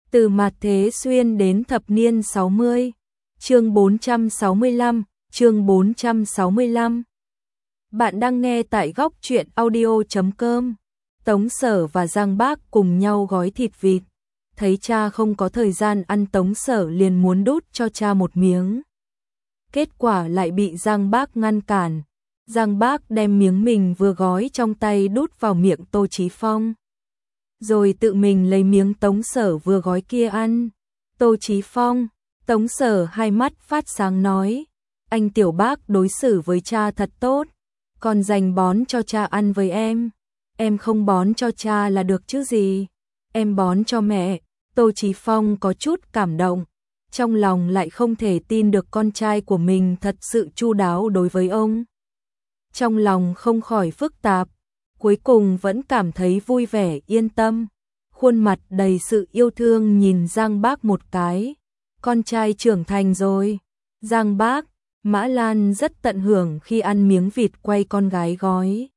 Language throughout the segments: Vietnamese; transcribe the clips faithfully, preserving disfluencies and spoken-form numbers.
Từ Mạt Thế Xuyên đến thập niên sáu mươi. Chương bốn trăm sáu mươi lăm, chương bốn trăm sáu mươi lăm. Bạn đang nghe tại góc truyện audio chấm com. Tống Sở và Giang Bác cùng nhau gói thịt vịt. Thấy cha không có thời gian ăn, Tống Sở liền muốn đút cho cha một miếng. Kết quả lại bị Giang Bác ngăn cản. Giang Bác đem miếng mình vừa gói trong tay đút vào miệng Tô Chí Phong, rồi tự mình lấy miếng Tống Sở vừa gói kia ăn. Tô Chí Phong, Tống Sở hai mắt phát sáng nói, anh Tiểu Bác đối xử với cha thật tốt, còn dành bón cho cha ăn với em. Em không bón cho cha là được chứ gì, em bón cho mẹ. Tô Chí Phong có chút cảm động, trong lòng lại không thể tin được con trai của mình thật sự chu đáo đối với ông. Trong lòng không khỏi phức tạp, cuối cùng vẫn cảm thấy vui vẻ yên tâm, khuôn mặt đầy sự yêu thương nhìn Giang Bác một cái. Con trai trưởng thành rồi. Giang Bác, Mã Lan rất tận hưởng khi ăn miếng vịt quay con gái gói.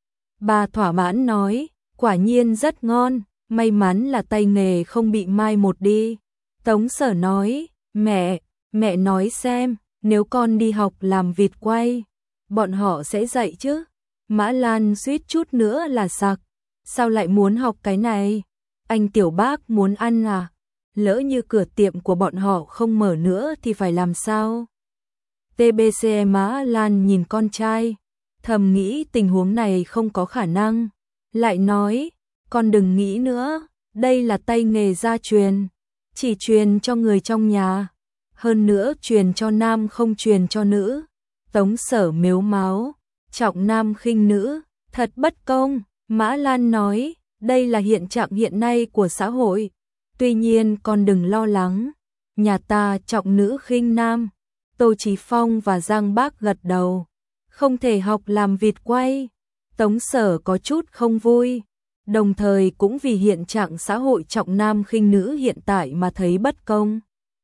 Bà thỏa mãn nói, quả nhiên rất ngon, may mắn là tay nghề không bị mai một đi. Tống Sở nói, mẹ, mẹ nói xem, nếu con đi học làm vịt quay, bọn họ sẽ dạy chứ? Mã Lan suýt chút nữa là sặc, sao lại muốn học cái này? Anh Tiểu Bác muốn ăn à? Lỡ như cửa tiệm của bọn họ không mở nữa thì phải làm sao? tê bê xê Mã Lan nhìn con trai, thầm nghĩ tình huống này không có khả năng, lại nói, con đừng nghĩ nữa, đây là tay nghề gia truyền, chỉ truyền cho người trong nhà, hơn nữa truyền cho nam không truyền cho nữ. Tống Sở mếu máo, trọng nam khinh nữ, thật bất công. Mã Lan nói, đây là hiện trạng hiện nay của xã hội, tuy nhiên con đừng lo lắng, nhà ta trọng nữ khinh nam. Tô Chí Phong và Giang Bác gật đầu, không thể học làm vịt quay. Tống Sở có chút không vui, đồng thời cũng vì hiện trạng xã hội trọng nam khinh nữ hiện tại mà thấy bất công.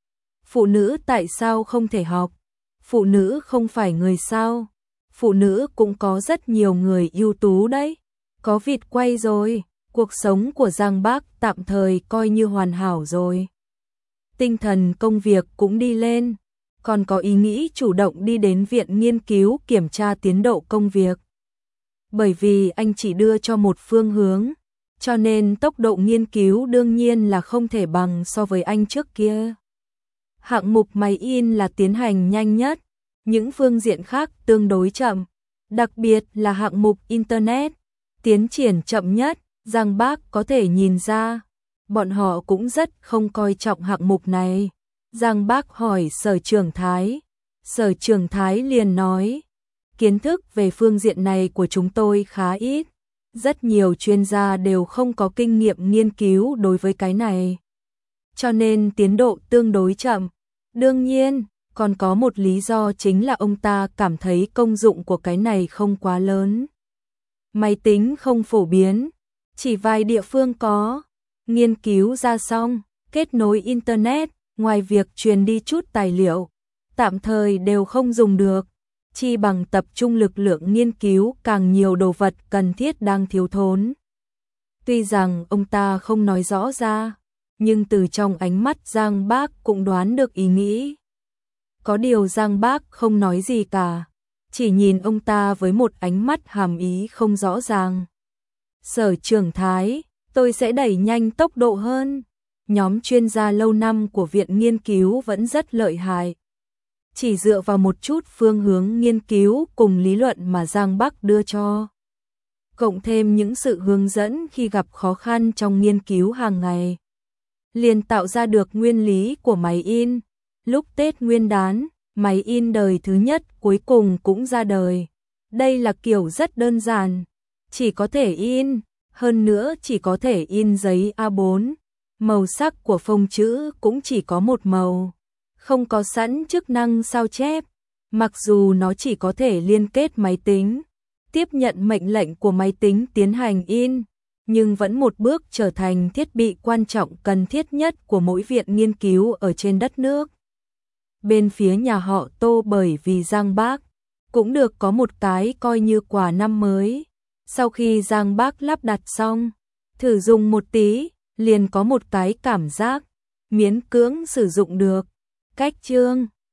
Phụ nữ tại sao không thể học? Phụ nữ không phải người sao? Phụ nữ cũng có rất nhiều người ưu tú đấy. Có vịt quay rồi, cuộc sống của Giang Bác tạm thời coi như hoàn hảo rồi. Tinh thần công việc cũng đi lên, còn có ý nghĩ chủ động đi đến viện nghiên cứu kiểm tra tiến độ công việc. Bởi vì anh chỉ đưa cho một phương hướng, cho nên tốc độ nghiên cứu đương nhiên là không thể bằng so với anh trước kia. Hạng mục máy in là tiến hành nhanh nhất, những phương diện khác tương đối chậm, đặc biệt là hạng mục Internet, tiến triển chậm nhất. Giang Bác có thể nhìn ra, bọn họ cũng rất không coi trọng hạng mục này. Giang Bác hỏi Sở Trường Thái, Sở Trường Thái liền nói, kiến thức về phương diện này của chúng tôi khá ít, rất nhiều chuyên gia đều không có kinh nghiệm nghiên cứu đối với cái này, cho nên tiến độ tương đối chậm. Đương nhiên, còn có một lý do chính là ông ta cảm thấy công dụng của cái này không quá lớn. Máy tính không phổ biến, chỉ vài địa phương có, nghiên cứu ra xong, kết nối Internet, ngoài việc truyền đi chút tài liệu, tạm thời đều không dùng được, chi bằng tập trung lực lượng nghiên cứu càng nhiều đồ vật cần thiết đang thiếu thốn. Tuy rằng ông ta không nói rõ ra, nhưng từ trong ánh mắt Giang Bác cũng đoán được ý nghĩ. Có điều Giang Bác không nói gì cả, chỉ nhìn ông ta với một ánh mắt hàm ý không rõ ràng. Sở Trường Thái, tôi sẽ đẩy nhanh tốc độ hơn. Nhóm chuyên gia lâu năm của viện nghiên cứu vẫn rất lợi hại. Chỉ dựa vào một chút phương hướng nghiên cứu cùng lý luận mà Giang Bác đưa cho, cộng thêm những sự hướng dẫn khi gặp khó khăn trong nghiên cứu hàng ngày, liền tạo ra được nguyên lý của máy in. Lúc Tết Nguyên đán, máy in đời thứ nhất cuối cùng cũng ra đời. Đây là kiểu rất đơn giản, chỉ có thể in, hơn nữa chỉ có thể in giấy A bốn. Màu sắc của phông chữ cũng chỉ có một màu, không có sẵn chức năng sao chép. Mặc dù nó chỉ có thể liên kết máy tính, tiếp nhận mệnh lệnh của máy tính tiến hành in, nhưng vẫn một bước trở thành thiết bị quan trọng cần thiết nhất của mỗi viện nghiên cứu ở trên đất nước. Bên phía nhà họ Tô bởi vì Giang Bác cũng được có một cái coi như quà năm mới. Sau khi Giang Bác lắp đặt xong, thử dùng một tí, liền có một cái cảm giác, miễn cưỡng sử dụng được. Cách chương